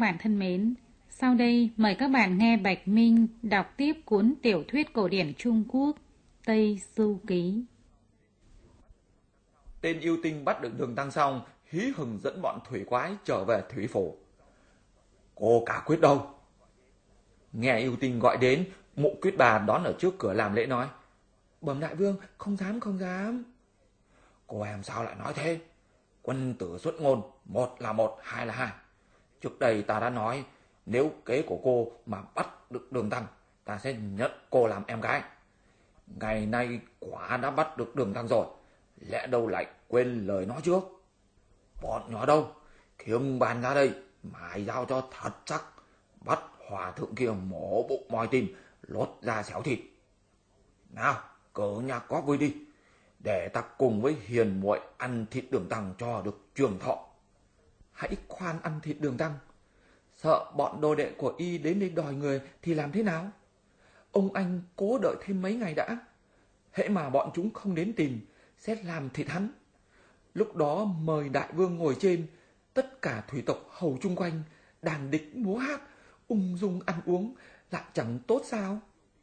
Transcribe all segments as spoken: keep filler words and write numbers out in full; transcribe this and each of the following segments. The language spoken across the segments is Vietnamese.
bạn thân mến, sau đây mời các bạn nghe Bạch Minh đọc tiếp cuốn tiểu thuyết cổ điển Trung Quốc Tây Du Ký. Tên yêu tinh bắt được Đường Tăng xong, hí hừng dẫn bọn thủy quái trở về thủy phủ. Cô cả Quyết đâu? Nghe yêu tinh gọi đến, Mụ Quyết bà đón ở trước cửa làm lễ nói: Bẩm đại vương, không dám không dám. Cô em sao lại nói thế? Quân tử xuất ngôn, một là một, hai là hai. Trước đây ta đã nói, nếu kế của cô mà bắt được Đường Tăng, ta sẽ nhận cô làm em gái. Ngày nay quả đã bắt được Đường Tăng rồi, lẽ đâu lại quên lời nói trước. Bọn nhỏ đâu, khiêng bàn ra đây, mài dao cho thật chắc, bắt hòa thượng kia mổ bụng moi tim, lột ra xéo thịt. Nào, cỡ nhà có vui đi, để ta cùng với hiền muội ăn thịt Đường Tăng cho được trường thọ. Hãy khoan ăn thịt Đường Tăng, sợ bọn đồ đệ của y đến đây đòi người thì làm thế nào? Ông anh cố đợi thêm mấy ngày đã. Hễ mà bọn chúng không đến tìm, sẽ làm thịt hắn. Lúc đó mời đại vương ngồi trên, tất cả thủy tộc hầu chung quanh, đàn địch múa hát, ung dung ăn uống, lại chẳng tốt sao?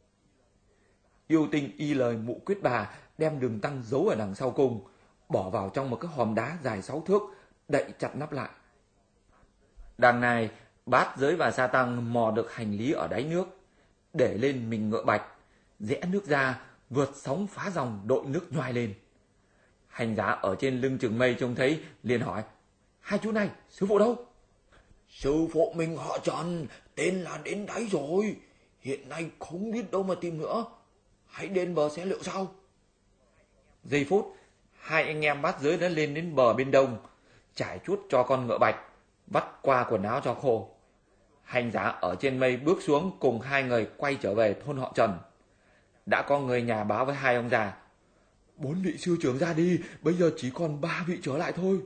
Yêu tinh y lời Mụ Quyết bà, đem Đường Tăng giấu ở đằng sau cùng, bỏ vào trong một cái hòm đá dài sáu thước, đậy chặt nắp lại. Đằng này, Bát Giới và Sa Tăng mò được hành lý ở đáy nước, để lên mình ngựa bạch, rẽ nước ra, vượt sóng phá dòng, đội nước nhoài lên. Hành giả ở trên lưng chừng mây trông thấy, liền hỏi: Hai chú này, sư phụ đâu? Sư phụ mình họ Trần, tên là đến đáy rồi, hiện nay không biết đâu mà tìm nữa. Hãy đến bờ sẽ liệu sau. Giây phút, hai anh em Bát Giới đã lên đến bờ bên đông, trải chuốt cho con ngựa bạch, vắt qua quần áo cho khô. Hành giả ở trên mây bước xuống cùng hai người quay trở về thôn họ Trần. Đã có người nhà báo với hai ông già: Bốn vị sư trưởng ra đi, bây giờ chỉ còn ba vị trở lại thôi.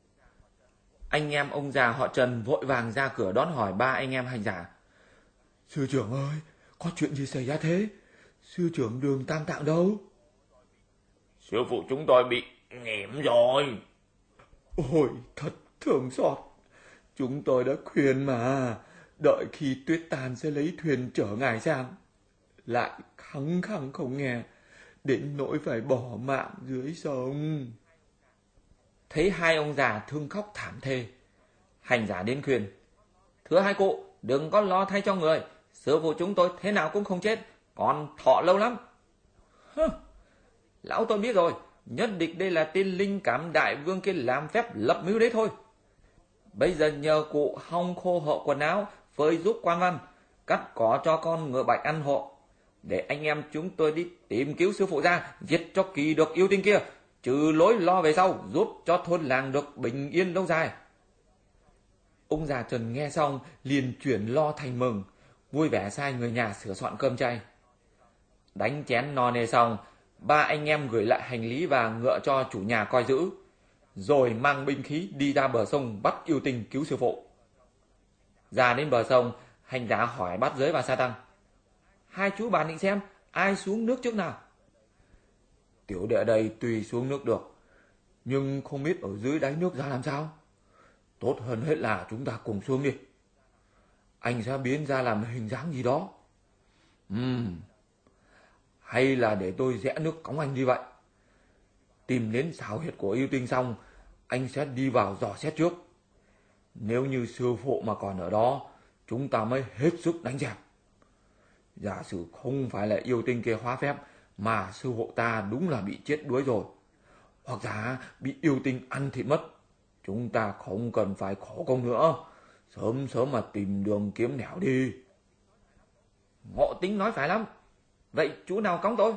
Anh em ông già họ Trần vội vàng ra cửa đón hỏi ba anh em hành giả: Sư trưởng ơi, có chuyện gì xảy ra thế? Sư trưởng Đường Tam Tạng đâu? Sư phụ chúng tôi bị nghỉm rồi. Ôi, thật thương xót. Chúng tôi đã khuyên mà, đợi khi tuyết tan sẽ lấy thuyền chở ngài sang. Lại khăng khăng không nghe, đến nỗi phải bỏ mạng dưới sông. Thấy hai ông già thương khóc thảm thê, hành giả đến khuyên: Thưa hai cụ, đừng có lo thay cho người, sư phụ chúng tôi thế nào cũng không chết, còn thọ lâu lắm. Hơ, lão tôi biết rồi, nhất định đây là tên linh cảm đại vương kia làm phép lập mưu đấy thôi. Bây giờ nhờ cụ hong khô hộ quần áo, phơi giúp quan văn, cắt cỏ cho con ngựa bạch ăn hộ, để anh em chúng tôi đi tìm cứu sư phụ ra, giết cho kỳ được yêu tinh kia, trừ lối lo về sau, giúp cho thôn làng được bình yên lâu dài. Ông già Trần nghe xong liền chuyển lo thành mừng, vui vẻ sai người nhà sửa soạn cơm chay. Đánh chén no nê xong, ba anh em gửi lại hành lý và ngựa cho chủ nhà coi giữ, rồi mang binh khí đi ra bờ sông bắt yêu tinh cứu sư phụ. Ra đến bờ sông, hành giả hỏi Bát Giới và Sa Tăng: Hai chú bàn định xem ai xuống nước trước nào? Tiểu đệ đây tùy xuống nước được, nhưng không biết ở dưới đáy nước ra làm sao. Tốt hơn hết là chúng ta cùng xuống đi. Anh sẽ biến ra làm hình dáng gì đó. Ừm, hay là để tôi rẽ nước cõng anh đi vậy. Tìm đến xào huyệt của yêu tinh xong, anh sẽ đi vào dò xét trước. Nếu như sư phụ mà còn ở đó, chúng ta mới hết sức đánh dẹp. Giả sử không phải là yêu tinh kia hóa phép, mà sư phụ ta đúng là bị chết đuối rồi, hoặc giả bị yêu tinh ăn thịt mất, chúng ta không cần phải khổ công nữa, sớm sớm mà tìm đường kiếm nẻo đi. Ngộ Tính nói phải lắm. Vậy chú nào cõng tôi?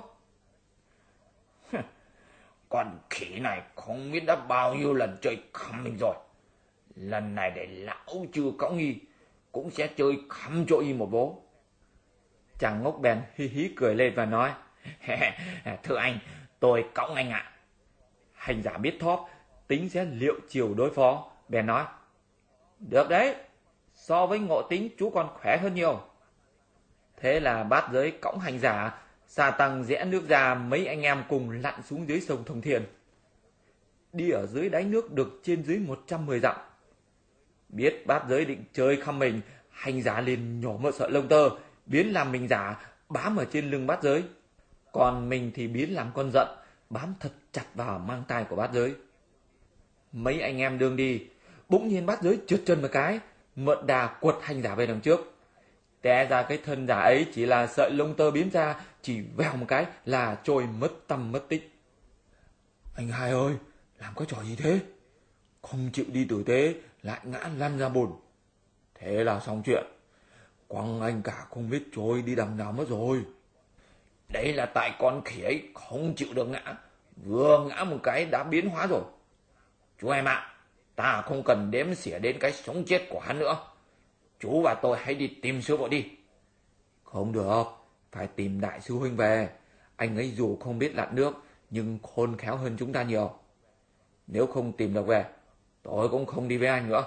Con khỉ này không biết đã bao nhiêu lần chơi khăm mình rồi. Lần này để lão chưa cõng y, cũng sẽ chơi khăm cho y một vố. Chàng ngốc bèn hí hí cười lên và nói: Thưa anh, tôi cõng anh ạ. Hành giả biết thóp, tính sẽ liệu chiều đối phó, bèn nói: Được đấy, so với Ngộ Tính chú còn khỏe hơn nhiều. Thế là Bát Giới cõng hành giả, Sa Tăng rẽ nước ra, mấy anh em cùng lặn xuống dưới sông Thông Thiên. Đi ở dưới đáy nước được trên dưới một trăm mười dặm. Biết bát giới định chơi khăm mình, hành giả liền nhổ một sợi lông tơ, biến làm mình giả, bám ở trên lưng bát giới. Còn mình thì biến làm con giận, bám thật chặt vào mang tai của bát giới. Mấy anh em đương đi, bỗng nhiên bát giới trượt chân một cái, mượn đà quật hành giả về đằng trước. Té ra cái thân giả ấy chỉ là sợi lông tơ biến ra, chỉ vèo một cái là trôi mất tăm mất tích. Anh hai ơi, làm cái trò gì thế? Không chịu đi tử tế, lại ngã lăn ra bùn. Thế là xong chuyện. Quăng anh cả không biết trôi đi đằng nào mất rồi. Đấy là tại con khỉ ấy không chịu được ngã, vừa ngã một cái đã biến hóa rồi. Chú em ạ, à, ta không cần đếm xỉa đến cái sống chết của hắn nữa. Chú và tôi hãy đi tìm sư phụ đi. Không được, phải tìm đại sư huynh về. Anh ấy dù không biết lặn nước, nhưng khôn khéo hơn chúng ta nhiều. Nếu không tìm được về, tôi cũng không đi với anh nữa.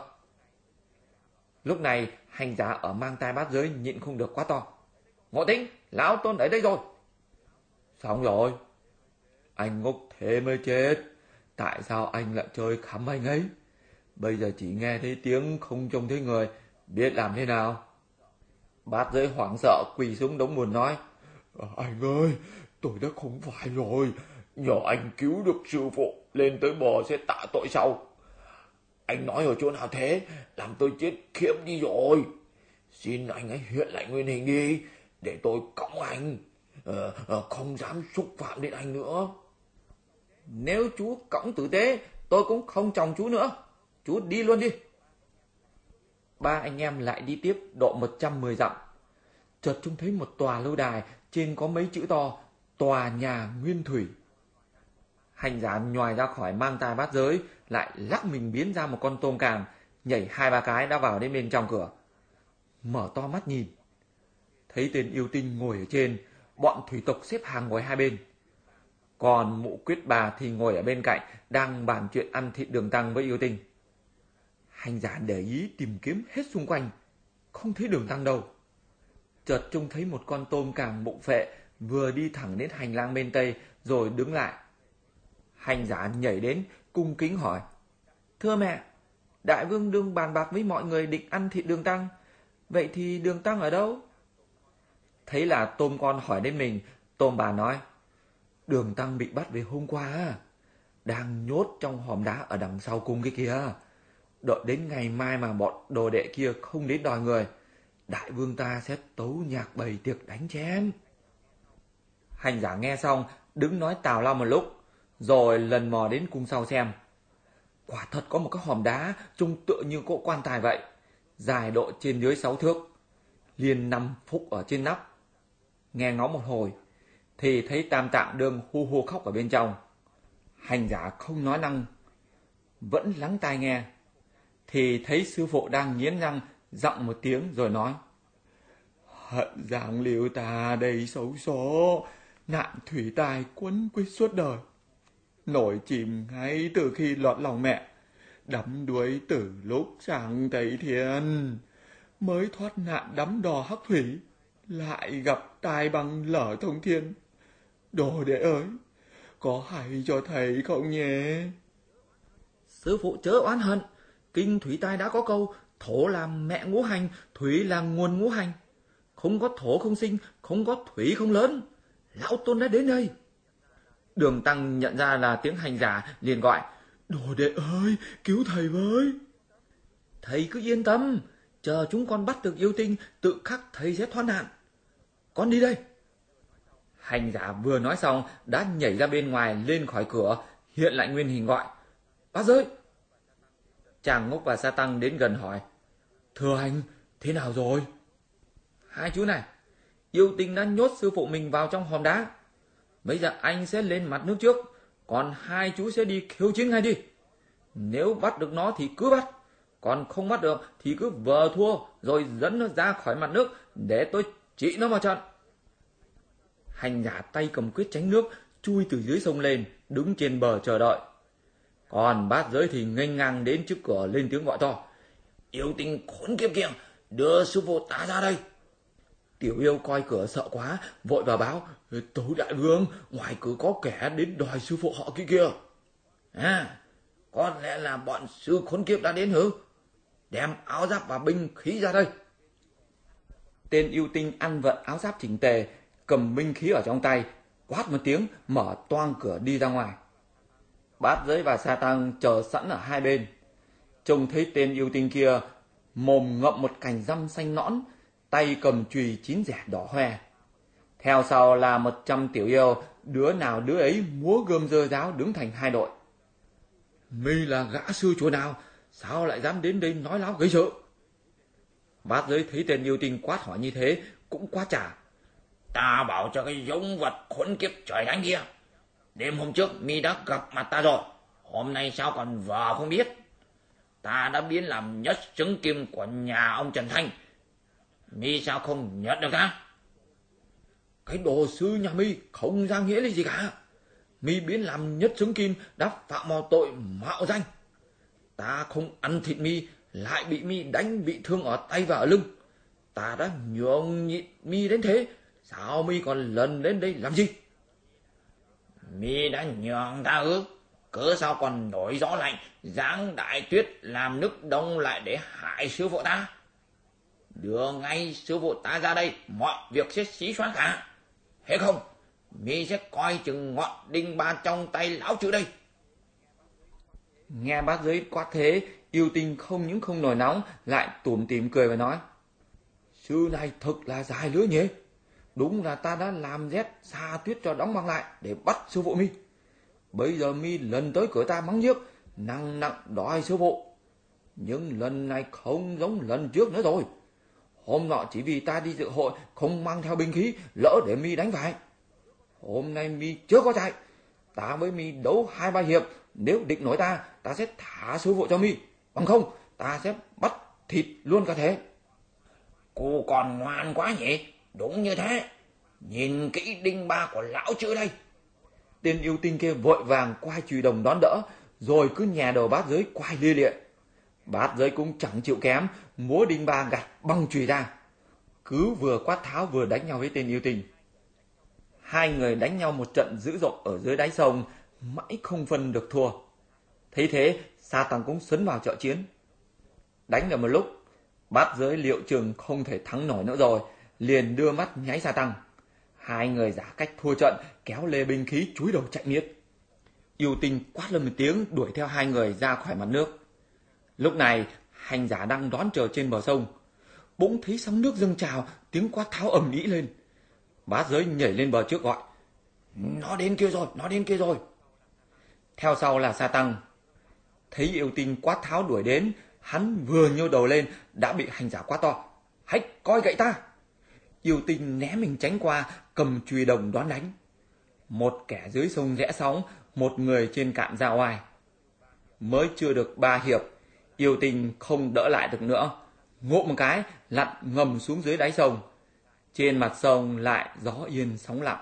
Lúc này, hành giả ở mang tai bát giới nhịn không được quá to. Ngộ Tĩnh, lão Tôn ở đây rồi. Xong rồi. Anh ngốc thế mới chết. Tại sao anh lại chơi khắm anh ấy? Bây giờ chỉ nghe thấy tiếng không trông thấy người, biết làm thế nào? Bát giới hoảng sợ quỳ xuống đống bùn nói. Anh ơi, tôi đã không phải rồi. Nhờ anh cứu được sư phụ, lên tới bờ sẽ tạ tội sau. Anh nói ở chỗ nào thế, làm tôi chết khiếp đi rồi. Xin anh ấy hiện lại nguyên hình đi, để tôi cõng anh. Ờ, ờ, không dám xúc phạm đến anh nữa. Nếu chú cõng tử tế, tôi cũng không chồng chú nữa. Chú đi luôn đi. Ba anh em lại đi tiếp độ một trăm mười dặm. Chợt trông thấy một tòa lâu đài, trên có mấy chữ to, tòa nhà nguyên thủy. Hành giả nhòi ra khỏi mang tai bát giới, lại lắc mình biến ra một con tôm càng, nhảy hai ba cái đã vào đến bên trong cửa. Mở to mắt nhìn, thấy tên yêu tinh ngồi ở trên, bọn thủy tộc xếp hàng ngồi hai bên. Còn mụ quyết bà thì ngồi ở bên cạnh, đang bàn chuyện ăn thịt đường tăng với yêu tinh. Hành giả để ý tìm kiếm hết xung quanh, không thấy đường tăng đâu. Chợt trông thấy một con tôm càng bụng phệ vừa đi thẳng đến hành lang bên tây rồi đứng lại. Hành giả nhảy đến cung kính hỏi: Thưa mẹ, đại vương đương bàn bạc với mọi người định ăn thịt đường tăng, vậy thì đường tăng ở đâu? Thấy là tôm con hỏi đến mình, tôm bà nói: Đường tăng bị bắt về hôm qua, đang nhốt trong hòm đá ở đằng sau cung cái kia. Đợi đến ngày mai mà bọn đồ đệ kia không đến đòi người, đại vương ta sẽ tấu nhạc bày tiệc đánh chén. Hành giả nghe xong, đứng nói tào lao một lúc, rồi lần mò đến cung sau xem. Quả thật có một cái hòm đá trông tựa như cỗ quan tài vậy, dài độ trên dưới sáu thước, liền nằm phúc ở trên nắp. Nghe ngóng một hồi, thì thấy Tam Tạng đương hu hu khóc ở bên trong. Hành giả không nói năng, vẫn lắng tai nghe, thì thấy sư phụ đang nghiến răng giọng một tiếng rồi nói: Hận giang liêu ta đầy xấu số, nạn thủy tài quấn quýt suốt đời. Nổi chìm ngay từ khi lọt lòng mẹ, đắm đuối từ lúc chẳng thấy thiên. Mới thoát nạn đắm đò hắc thủy, lại gặp tai bằng lở thông thiên. Đồ đệ ơi, có hay cho thầy không nhé? Sư phụ chớ oán hận, kinh thủy tai đã có câu: thổ là mẹ ngũ hành, thủy là nguồn ngũ hành. Không có thổ không sinh, không có thủy không lớn. Lão Tôn đã đến đây. Đường tăng nhận ra là tiếng hành giả, liền gọi: Đồ đệ ơi, cứu thầy với. Thầy cứ yên tâm, chờ chúng con bắt được yêu tinh, tự khắc thầy sẽ thoát nạn. Con đi đây. Hành giả vừa nói xong đã nhảy ra bên ngoài, lên khỏi cửa, hiện lại nguyên hình gọi: Bát giới. Chàng Ngốc và Sa Tăng đến gần hỏi: Thưa anh, thế nào rồi? Hai chú này, yêu tinh đã nhốt sư phụ mình vào trong hòm đá. Bây giờ anh sẽ lên mặt nước trước, còn hai chú sẽ đi khiêu chiến ngay đi. Nếu bắt được nó thì cứ bắt, còn không bắt được thì cứ vờ thua rồi dẫn nó ra khỏi mặt nước để tôi trị nó vào trận. Hành giả tay cầm quyết tránh nước, chui từ dưới sông lên, đứng trên bờ chờ đợi. Còn bát giới thì nghênh ngang đến trước cửa, lên tiếng gọi to: Yêu tinh khốn kiếp kia, đưa sư phụ ta ra đây. Tiểu yêu coi cửa sợ quá, vội vào báo: Tấu đại vương, ngoài cửa có kẻ đến đòi sư phụ họ kia kìa. À, có lẽ là bọn sư khốn kiếp đã đến hử? đem áo giáp và binh khí ra đây. Tên yêu tinh ăn vận áo giáp chỉnh tề, cầm binh khí ở trong tay, quát một tiếng mở toang cửa đi ra ngoài. Bát Giới và Sa Tăng chờ sẵn ở hai bên. Trông thấy tên yêu tinh kia, mồm ngậm một cành răm xanh nõn, tay cầm chùy chín rẻ đỏ hoe. Theo sau là một trăm tiểu yêu, đứa nào đứa ấy múa gươm rơ ráo đứng thành hai đội. Mi là gã sư chùa nào, sao lại dám đến đây nói láo gây sợ? Bát Giới thấy tên yêu tinh quát hỏi như thế, cũng quát trả. Ta bảo cho cái giống vật khốn kiếp trời đánh kia. Đêm hôm trước mi đã gặp mặt ta rồi, hôm nay sao còn vờ không biết? Ta đã biến làm nhất xứng kim của nhà ông Trần Thanh. Mi sao không nhận được ta? Cái đồ sư nhà mi không ra nghĩa là gì cả. Mi biến làm nhất xứng kim đã phạm vào tội mạo danh. Ta không ăn thịt mi, lại bị mi đánh bị thương ở tay và ở lưng. Ta đã nhường nhịn mi đến thế, sao mi còn lần đến đây làm gì? Mi đã nhường ta ư? Cớ sao còn nổi gió lạnh, giáng đại tuyết làm nước đông lại để hại sư phụ ta? Đưa ngay sư phụ ta ra đây, mọi việc sẽ xí xóa cả. Thế không, mi sẽ coi chừng ngọn đinh ba trong tay lão chữ đây. Nghe Bát Giới quát thế, yêu tinh không những không nổi nóng, lại tủm tỉm cười và nói. Sư này thật là dài lứa nhỉ. Đúng là ta đã làm rét xa tuyết cho đóng băng lại để bắt sư phụ mi. Bây giờ mi lần tới cửa ta mắng nhiếc, nặng nặng đòi sư phụ. Nhưng lần này không giống lần trước nữa rồi. Hôm nọ chỉ vì ta đi dự hội không mang theo binh khí, lỡ để mi đánh phải. Hôm nay mi chưa có chạy, ta với mi đấu hai ba hiệp, nếu địch nổi ta, ta sẽ thả sư phụ cho mi. Bằng không, ta sẽ bắt thịt luôn cả thể. Cô còn ngoan quá nhỉ? Đúng như thế. Nhìn kỹ đinh ba của lão chữ đây. Tên yêu tinh kia vội vàng quay chùy đồng đón đỡ, rồi cứ nhè đầu Bát Giới quay lia lịa. Bát Giới cũng chẳng chịu kém, múa đinh ba gạt băng chùy ra. Cứ vừa quát tháo vừa đánh nhau với tên yêu tinh. Hai người đánh nhau một trận dữ dội ở dưới đáy sông, mãi không phân được thua. Thấy thế, Sa Tăng cũng sấn vào trợ chiến. Đánh được một lúc, Bát Giới liệu chừng không thể thắng nổi nữa rồi, liền đưa mắt nháy Sa Tăng. Hai người giả cách thua trận, kéo lê binh khí chúi đầu chạy miết. Yêu tinh quát lên một tiếng đuổi theo hai người ra khỏi mặt nước. Lúc này, hành giả đang đón chờ trên bờ sông. Bỗng thấy sóng nước dâng trào, tiếng quát tháo ầm ĩ lên. Bát Giới nhảy lên bờ trước gọi. Nó đến kia rồi, nó đến kia rồi. Theo sau là Sa Tăng. Thấy yêu tinh quát tháo đuổi đến, hắn vừa nhô đầu lên đã bị hành giả quát to. Hãy coi gậy ta! Yêu tinh né mình tránh qua, cầm chùy đồng đón đánh. Một kẻ dưới sông rẽ sóng, một người trên cạn ra oai. Mới chưa được ba hiệp, yêu tinh không đỡ lại được nữa. Ngộ một cái, lặn ngầm xuống dưới đáy sông. Trên mặt sông lại gió yên sóng lặng.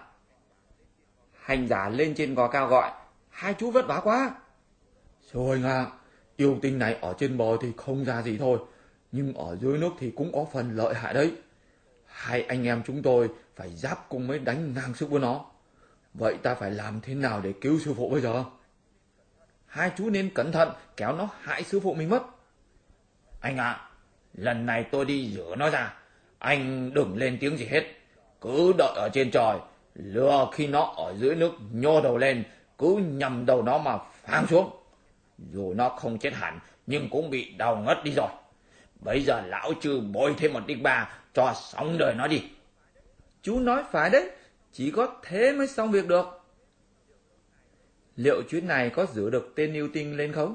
Hành giả lên trên gò cao gọi. Hai chú vất vả quá. Rồi nga, yêu tinh này ở trên bờ thì không ra gì thôi, nhưng ở dưới nước thì cũng có phần lợi hại đấy. Hai anh em chúng tôi phải giáp cùng mới đánh ngang sức với nó. Vậy ta phải làm thế nào để cứu sư phụ bây giờ? Hai chú nên cẩn thận, kéo nó hại sư phụ mình mất. Anh ạ, à, lần này tôi đi rửa nó ra. Anh đừng lên tiếng gì hết. Cứ đợi ở trên trời, lừa khi nó ở dưới nước nhô đầu lên, cứ nhầm đầu nó mà phang xuống. Dù nó không chết hẳn, nhưng cũng bị đau ngất đi rồi. Bây giờ lão trừ bôi thêm một đinh ba cho sống đời nó đi. Chú nói phải đấy, chỉ có thế mới xong việc được. Liệu chuyến này có giữ được tên yêu tinh lên không?